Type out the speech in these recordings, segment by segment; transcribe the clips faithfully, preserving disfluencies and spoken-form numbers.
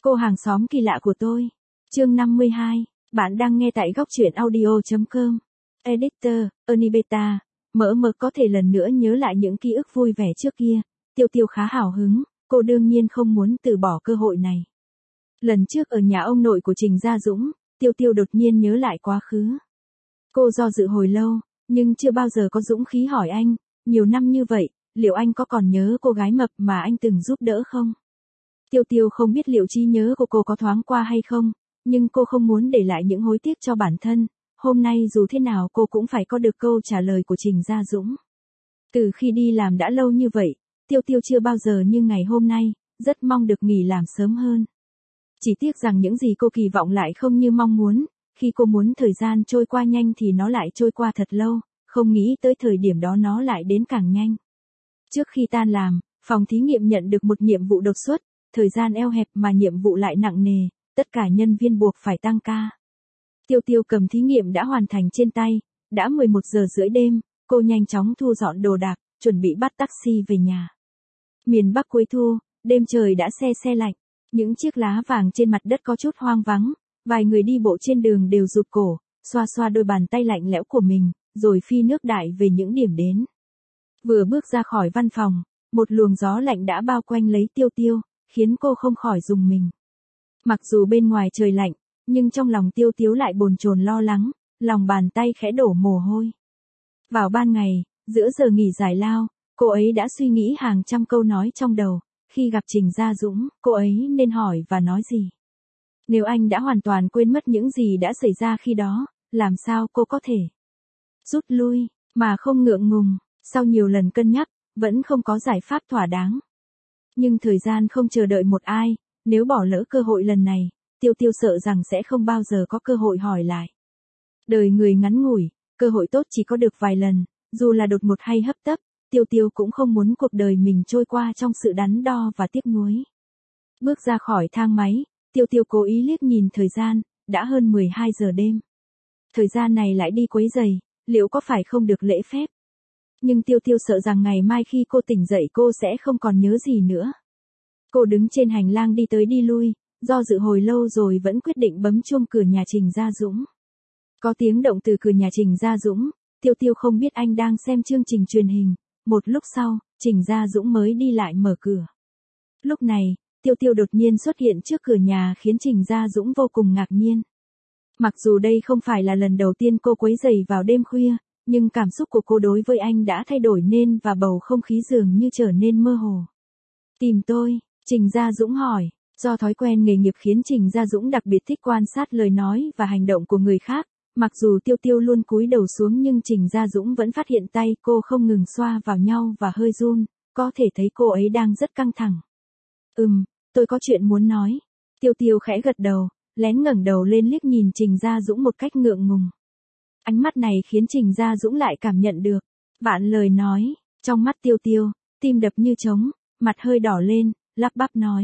Cô hàng xóm kỳ lạ của tôi. Chương năm mươi hai. Bạn đang nghe tại góc truyện audio chấm com. Editor, Anibeta. Mỡ mờ có thể lần nữa nhớ lại những ký ức vui vẻ trước kia. Tiêu Tiêu khá hào hứng, cô đương nhiên không muốn từ bỏ cơ hội này. Lần trước ở nhà ông nội của Trình Gia Dũng, Tiêu Tiêu đột nhiên nhớ lại quá khứ. Cô do dự hồi lâu, nhưng chưa bao giờ có dũng khí hỏi anh, nhiều năm như vậy, liệu anh có còn nhớ cô gái mập mà anh từng giúp đỡ không? Tiêu Tiêu không biết liệu trí nhớ của cô có thoáng qua hay không, nhưng cô không muốn để lại những hối tiếc cho bản thân. Hôm nay dù thế nào cô cũng phải có được câu trả lời của Trình Gia Dũng. Từ khi đi làm đã lâu như vậy, Tiêu Tiêu chưa bao giờ như ngày hôm nay, rất mong được nghỉ làm sớm hơn. Chỉ tiếc rằng những gì cô kỳ vọng lại không như mong muốn, khi cô muốn thời gian trôi qua nhanh thì nó lại trôi qua thật lâu, không nghĩ tới thời điểm đó nó lại đến càng nhanh. Trước khi tan làm, phòng thí nghiệm nhận được một nhiệm vụ đột xuất, thời gian eo hẹp mà nhiệm vụ lại nặng nề, tất cả nhân viên buộc phải tăng ca. Tiêu Tiêu cầm thí nghiệm đã hoàn thành trên tay, đã mười một giờ rưỡi đêm, cô nhanh chóng thu dọn đồ đạc, chuẩn bị bắt taxi về nhà. Miền Bắc cuối thu, đêm trời đã se se lạnh, những chiếc lá vàng trên mặt đất có chút hoang vắng, vài người đi bộ trên đường đều rụt cổ, xoa xoa đôi bàn tay lạnh lẽo của mình, rồi phi nước đại về những điểm đến. Vừa bước ra khỏi văn phòng, một luồng gió lạnh đã bao quanh lấy Tiêu Tiêu, khiến cô không khỏi rùng mình. Mặc dù bên ngoài trời lạnh, nhưng trong lòng Tiêu Tiêu lại bồn chồn lo lắng, lòng bàn tay khẽ đổ mồ hôi. Vào ban ngày, giữa giờ nghỉ giải lao, cô ấy đã suy nghĩ hàng trăm câu nói trong đầu, khi gặp Trình Gia Dũng, cô ấy nên hỏi và nói gì? Nếu anh đã hoàn toàn quên mất những gì đã xảy ra khi đó, làm sao cô có thể rút lui, mà không ngượng ngùng? Sau nhiều lần cân nhắc, vẫn không có giải pháp thỏa đáng. Nhưng thời gian không chờ đợi một ai, nếu bỏ lỡ cơ hội lần này, Tiêu Tiêu sợ rằng sẽ không bao giờ có cơ hội hỏi lại. Đời người ngắn ngủi, cơ hội tốt chỉ có được vài lần, dù là đột ngột hay hấp tấp, Tiêu Tiêu cũng không muốn cuộc đời mình trôi qua trong sự đắn đo và tiếc nuối. Bước ra khỏi thang máy, Tiêu Tiêu cố ý liếc nhìn thời gian, đã hơn mười hai giờ đêm. Thời gian này lại đi quấy rầy, liệu có phải không được lễ phép? Nhưng Tiêu Tiêu sợ rằng ngày mai khi cô tỉnh dậy cô sẽ không còn nhớ gì nữa. Cô đứng trên hành lang đi tới đi lui, do dự hồi lâu rồi vẫn quyết định bấm chuông cửa nhà Trình Gia Dũng. Có tiếng động từ cửa nhà Trình Gia Dũng, Tiêu Tiêu không biết anh đang xem chương trình truyền hình. Một lúc sau, Trình Gia Dũng mới đi lại mở cửa. Lúc này, Tiêu Tiêu đột nhiên xuất hiện trước cửa nhà khiến Trình Gia Dũng vô cùng ngạc nhiên. Mặc dù đây không phải là lần đầu tiên cô quấy rầy vào đêm khuya, nhưng cảm xúc của cô đối với anh đã thay đổi nên và bầu không khí dường như trở nên mơ hồ. Tìm tôi, Trình Gia Dũng hỏi, do thói quen nghề nghiệp khiến Trình Gia Dũng đặc biệt thích quan sát lời nói và hành động của người khác. Mặc dù Tiêu Tiêu luôn cúi đầu xuống nhưng Trình Gia Dũng vẫn phát hiện tay cô không ngừng xoa vào nhau và hơi run, có thể thấy cô ấy đang rất căng thẳng. Ừm, tôi có chuyện muốn nói. Tiêu Tiêu khẽ gật đầu, lén ngẩng đầu lên liếc nhìn Trình Gia Dũng một cách ngượng ngùng. Ánh mắt này khiến Trình Gia Dũng lại cảm nhận được vạn lời nói, trong mắt Tiêu Tiêu, tim đập như trống, mặt hơi đỏ lên, lắp bắp nói.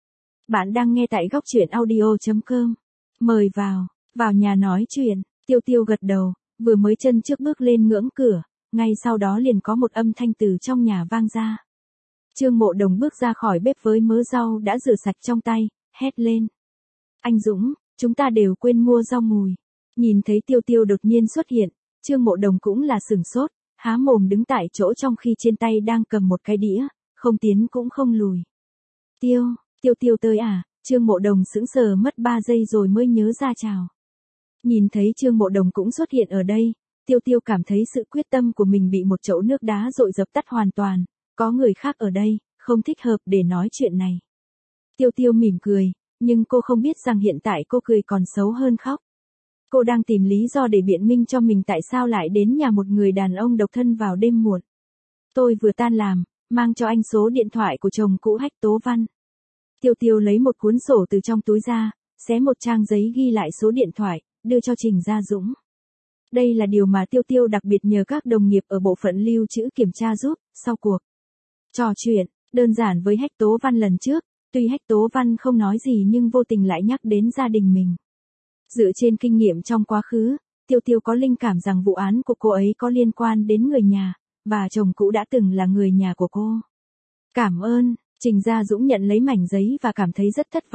Bạn đang nghe tại góc truyện audio chấm com. Mời vào, vào nhà nói chuyện. Tiêu Tiêu gật đầu, vừa mới chân trước bước lên ngưỡng cửa, ngay sau đó liền có một âm thanh từ trong nhà vang ra. Trương Mộ Đồng bước ra khỏi bếp với mớ rau đã rửa sạch trong tay, hét lên. Anh Dũng, chúng ta đều quên mua rau mùi. Nhìn thấy Tiêu Tiêu đột nhiên xuất hiện, Trương Mộ Đồng cũng là sửng sốt, há mồm đứng tại chỗ trong khi trên tay đang cầm một cái đĩa, không tiến cũng không lùi. Tiêu, Tiêu Tiêu tới à? Trương Mộ Đồng sững sờ mất ba giây rồi mới nhớ ra chào. Nhìn thấy Trương Mộ Đồng cũng xuất hiện ở đây, Tiêu Tiêu cảm thấy sự quyết tâm của mình bị một chậu nước đá dội dập tắt hoàn toàn, có người khác ở đây, không thích hợp để nói chuyện này. Tiêu Tiêu mỉm cười, nhưng cô không biết rằng hiện tại cô cười còn xấu hơn khóc. Cô đang tìm lý do để biện minh cho mình tại sao lại đến nhà một người đàn ông độc thân vào đêm muộn. Tôi vừa tan làm, mang cho anh số điện thoại của chồng cũ Hách Tố Văn. Tiêu Tiêu lấy một cuốn sổ từ trong túi ra, xé một trang giấy ghi lại số điện thoại, đưa cho Trình Gia Dũng. Đây là điều mà Tiêu Tiêu đặc biệt nhờ các đồng nghiệp ở bộ phận lưu trữ kiểm tra giúp. Sau cuộc trò chuyện đơn giản với Hách Tố Văn lần trước, tuy Hách Tố Văn không nói gì nhưng vô tình lại nhắc đến gia đình mình. Dựa trên kinh nghiệm trong quá khứ, Tiêu Tiêu có linh cảm rằng vụ án của cô ấy có liên quan đến người nhà, và chồng cũ đã từng là người nhà của cô. Cảm ơn. Trình Gia Dũng nhận lấy mảnh giấy và cảm thấy rất thất vọng,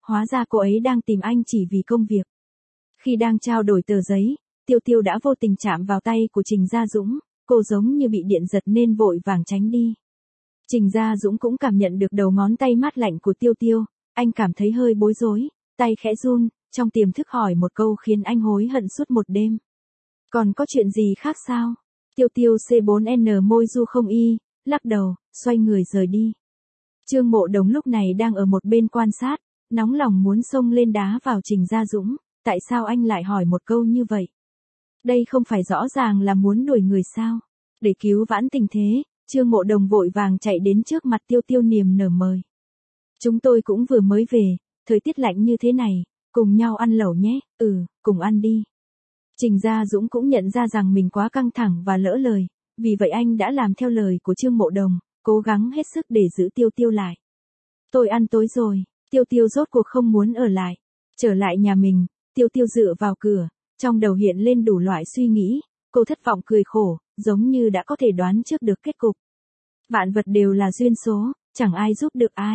hóa ra cô ấy đang tìm anh chỉ vì công việc. Khi đang trao đổi tờ giấy, Tiêu Tiêu đã vô tình chạm vào tay của Trình Gia Dũng, cô giống như bị điện giật nên vội vàng tránh đi. Trình Gia Dũng cũng cảm nhận được đầu ngón tay mát lạnh của Tiêu Tiêu, anh cảm thấy hơi bối rối, tay khẽ run, trong tiềm thức hỏi một câu khiến anh hối hận suốt một đêm. Còn có chuyện gì khác sao? Tiêu Tiêu C bốn N môi du không y, lắc đầu, xoay người rời đi. Trương Mộ Đồng lúc này đang ở một bên quan sát, nóng lòng muốn xông lên đá vào Trình Gia Dũng, tại sao anh lại hỏi một câu như vậy? Đây không phải rõ ràng là muốn đuổi người sao? Để cứu vãn tình thế, Trương Mộ Đồng vội vàng chạy đến trước mặt Tiêu Tiêu niềm nở mời. Chúng tôi cũng vừa mới về, thời tiết lạnh như thế này, cùng nhau ăn lẩu nhé, ừ, cùng ăn đi. Trình Gia Dũng cũng nhận ra rằng mình quá căng thẳng và lỡ lời, vì vậy anh đã làm theo lời của Trương Mộ Đồng, cố gắng hết sức để giữ Tiêu Tiêu lại. Tôi ăn tối rồi, Tiêu Tiêu rốt cuộc không muốn ở lại. Trở lại nhà mình, Tiêu Tiêu dựa vào cửa, trong đầu hiện lên đủ loại suy nghĩ, cô thất vọng cười khổ, giống như đã có thể đoán trước được kết cục. Vạn vật đều là duyên số, chẳng ai giúp được ai.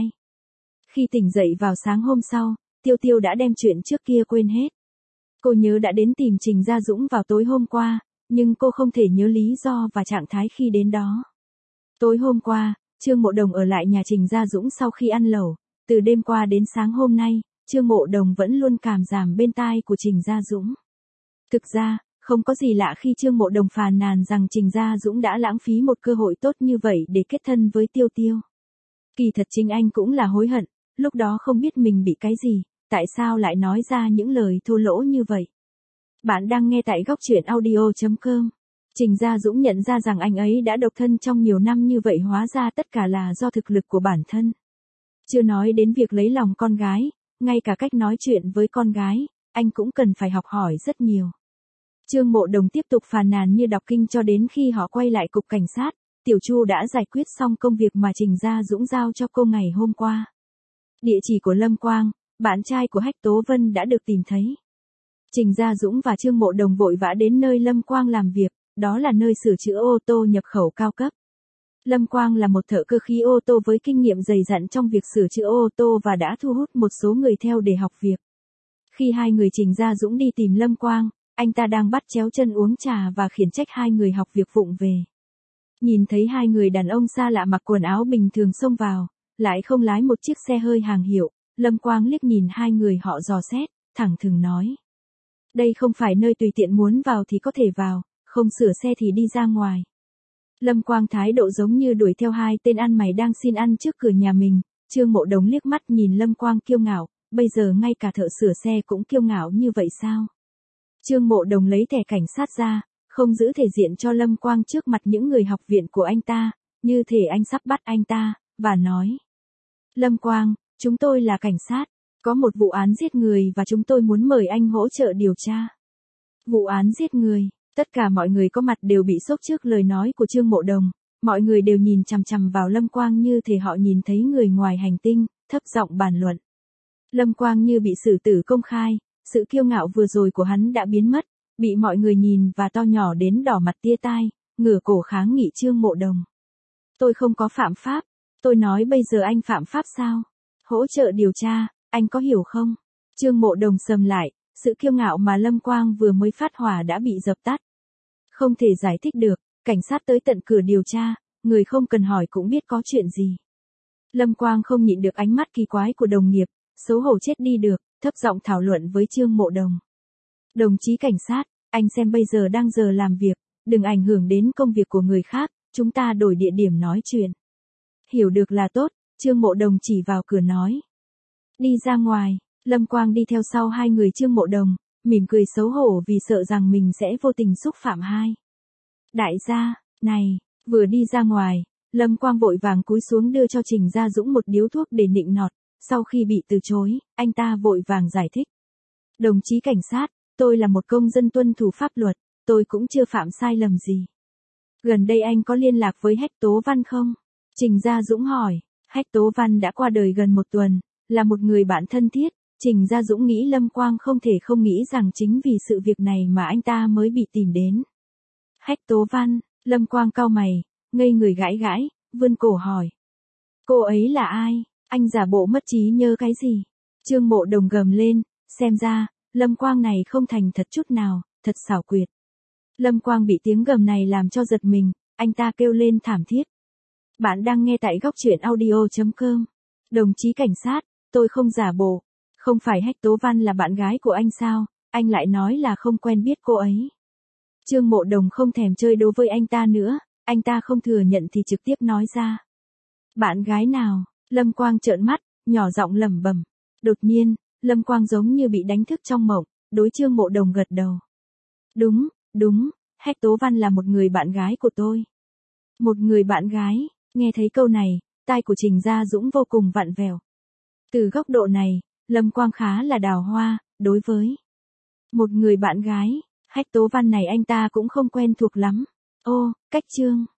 Khi tỉnh dậy vào sáng hôm sau, Tiêu Tiêu đã đem chuyện trước kia quên hết. Cô nhớ đã đến tìm Trình Gia Dũng vào tối hôm qua, nhưng cô không thể nhớ lý do và trạng thái khi đến đó. Tối hôm qua, Trương Mộ Đồng ở lại nhà Trình Gia Dũng sau khi ăn lẩu, từ đêm qua đến sáng hôm nay, Trương Mộ Đồng vẫn luôn cảm giảm bên tai của Trình Gia Dũng. Thực ra, không có gì lạ khi Trương Mộ Đồng phàn nàn rằng Trình Gia Dũng đã lãng phí một cơ hội tốt như vậy để kết thân với Tiêu Tiêu. Kỳ thật chính anh cũng là hối hận, lúc đó không biết mình bị cái gì, tại sao lại nói ra những lời thô lỗ như vậy. Bạn đang nghe tại góc truyện audio chấm com. Trình Gia Dũng nhận ra rằng anh ấy đã độc thân trong nhiều năm như vậy, hóa ra tất cả là do thực lực của bản thân. Chưa nói đến việc lấy lòng con gái, ngay cả cách nói chuyện với con gái, anh cũng cần phải học hỏi rất nhiều. Trương Mộ Đồng tiếp tục phàn nàn như đọc kinh cho đến khi họ quay lại cục cảnh sát, Tiểu Chu đã giải quyết xong công việc mà Trình Gia Dũng giao cho cô ngày hôm qua. Địa chỉ của Lâm Quang, bạn trai của Hách Tố Vân đã được tìm thấy. Trình Gia Dũng và Trương Mộ Đồng vội vã đến nơi Lâm Quang làm việc, đó là nơi sửa chữa ô tô nhập khẩu cao cấp. Lâm Quang là một thợ cơ khí ô tô với kinh nghiệm dày dặn trong việc sửa chữa ô tô và đã thu hút một số người theo để học việc. Khi hai người Trình Gia Dũng đi tìm Lâm Quang, anh ta đang bắt chéo chân uống trà và khiển trách hai người học việc vụng về. Nhìn thấy hai người đàn ông xa lạ mặc quần áo bình thường xông vào, lại không lái một chiếc xe hơi hàng hiệu, Lâm Quang liếc nhìn hai người họ dò xét, thẳng thừng nói. Đây không phải nơi tùy tiện muốn vào thì có thể vào, không sửa xe thì đi ra ngoài. Lâm Quang thái độ giống như đuổi theo hai tên ăn mày đang xin ăn trước cửa nhà mình. Trương Mộ Đồng liếc mắt nhìn Lâm Quang kiêu ngạo, bây giờ ngay cả thợ sửa xe cũng kiêu ngạo như vậy sao? Trương Mộ Đồng lấy thẻ cảnh sát ra, không giữ thể diện cho Lâm Quang trước mặt những người học viện của anh ta, như thể anh sắp bắt anh ta, và nói. Lâm Quang, chúng tôi là cảnh sát, có một vụ án giết người và chúng tôi muốn mời anh hỗ trợ điều tra. Vụ án giết người, tất cả mọi người có mặt đều bị sốc trước lời nói của Trương Mộ Đồng, mọi người đều nhìn chằm chằm vào Lâm Quang như thể họ nhìn thấy người ngoài hành tinh, thấp giọng bàn luận. Lâm Quang như bị xử tử công khai, sự kiêu ngạo vừa rồi của hắn đã biến mất, bị mọi người nhìn và to nhỏ đến đỏ mặt tia tai, ngửa cổ kháng nghị Trương Mộ Đồng. Tôi không có phạm pháp, tôi nói bây giờ anh phạm pháp sao? Hỗ trợ điều tra, anh có hiểu không? Trương Mộ Đồng sầm lại, sự kiêu ngạo mà Lâm Quang vừa mới phát hỏa đã bị dập tắt. Không thể giải thích được, cảnh sát tới tận cửa điều tra, người không cần hỏi cũng biết có chuyện gì. Lâm Quang không nhịn được ánh mắt kỳ quái của đồng nghiệp, xấu hổ chết đi được, thấp giọng thảo luận với Trương Mộ Đồng. Đồng chí cảnh sát, anh xem bây giờ đang giờ làm việc, đừng ảnh hưởng đến công việc của người khác, chúng ta đổi địa điểm nói chuyện. Hiểu được là tốt, Trương Mộ Đồng chỉ vào cửa nói. Đi ra ngoài, Lâm Quang đi theo sau hai người Trương Mộ Đồng, mỉm cười xấu hổ vì sợ rằng mình sẽ vô tình xúc phạm hai. Đại gia, này, vừa đi ra ngoài, Lâm Quang vội vàng cúi xuống đưa cho Trình Gia Dũng một điếu thuốc để nịnh nọt, sau khi bị từ chối, anh ta vội vàng giải thích. Đồng chí cảnh sát, tôi là một công dân tuân thủ pháp luật, tôi cũng chưa phạm sai lầm gì. Gần đây anh có liên lạc với Hách Tố Văn không? Trình Gia Dũng hỏi, Hách Tố Văn đã qua đời gần một tuần, là một người bạn thân thiết. Trình Gia Dũng nghĩ Lâm Quang không thể không nghĩ rằng chính vì sự việc này mà anh ta mới bị tìm đến. Hách Tố Văn, Lâm Quang cau mày, ngây người gãi gãi, vươn cổ hỏi. Cô ấy là ai? Anh giả bộ mất trí nhớ cái gì? Trương Mộ Đồng gầm lên, xem ra, Lâm Quang này không thành thật chút nào, thật xảo quyệt. Lâm Quang bị tiếng gầm này làm cho giật mình, anh ta kêu lên thảm thiết. Bạn đang nghe tại góc truyện audio.com. Đồng chí cảnh sát, tôi không giả bộ. Không phải Hách Tố Văn là bạn gái của anh sao, anh lại nói là không quen biết cô ấy. Trương Mộ Đồng không thèm chơi đố với anh ta nữa, anh ta không thừa nhận thì trực tiếp nói ra. Bạn gái nào? Lâm Quang trợn mắt, nhỏ giọng lẩm bẩm. Đột nhiên, Lâm Quang giống như bị đánh thức trong mộng, đối Trương Mộ Đồng gật đầu. Đúng, đúng, Hách Tố Văn là một người bạn gái của tôi. Một người bạn gái, nghe thấy câu này, tai của Trình Gia Dũng vô cùng vặn vẹo. Từ góc độ này, Lâm Quang khá là đào hoa, đối với một người bạn gái, Hách Tố Văn này anh ta cũng không quen thuộc lắm. Ô, cách Trương